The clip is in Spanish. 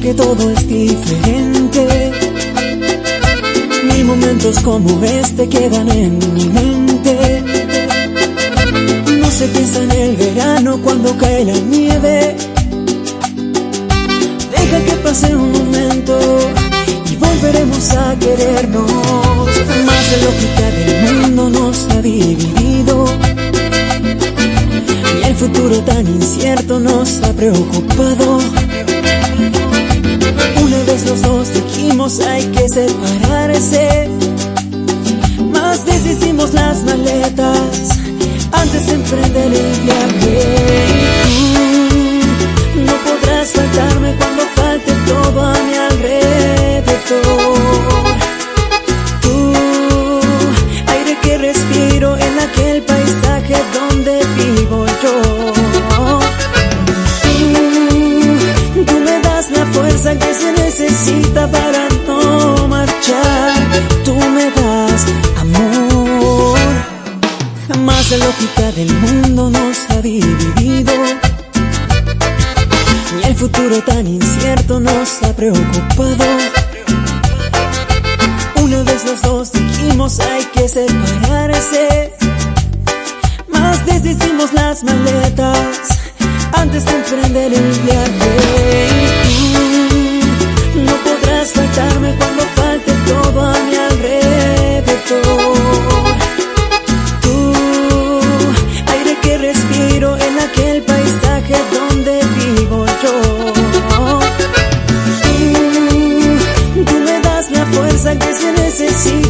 que todo es diferente. Mil momentos como este quedan en mi mente. No se piensa en el verano cuando cae la nieve. Deja que pase un momento y volveremos a querernos. Más de lo que cada el mundo nos ha dividido, y el futuro tan incierto nos ha preocupado. Una vez los dos dijimos hay que separarse, más deshicimos las maletas antes de emprender el viaje. Tú no podrás faltarme cuando falte todo a mi alrededor. Tú, aire que respiro en aquel paisaje donde vivo yo. Tú me das la fuerza que se necesita para no marchar. Tú me das amor. Jamás la lógica del mundo nos ha dividido, y el futuro tan incierto nos ha preocupado. Una vez los dos dijimos hay que separarse, más deshicimos las maletas antes de emprender el viaje. Tú no podrás faltarme cuando falte todo a mi alrededor. Tú, aire que respiro en aquel paisaje donde vivo yo. Tú me das la fuerza que se necesita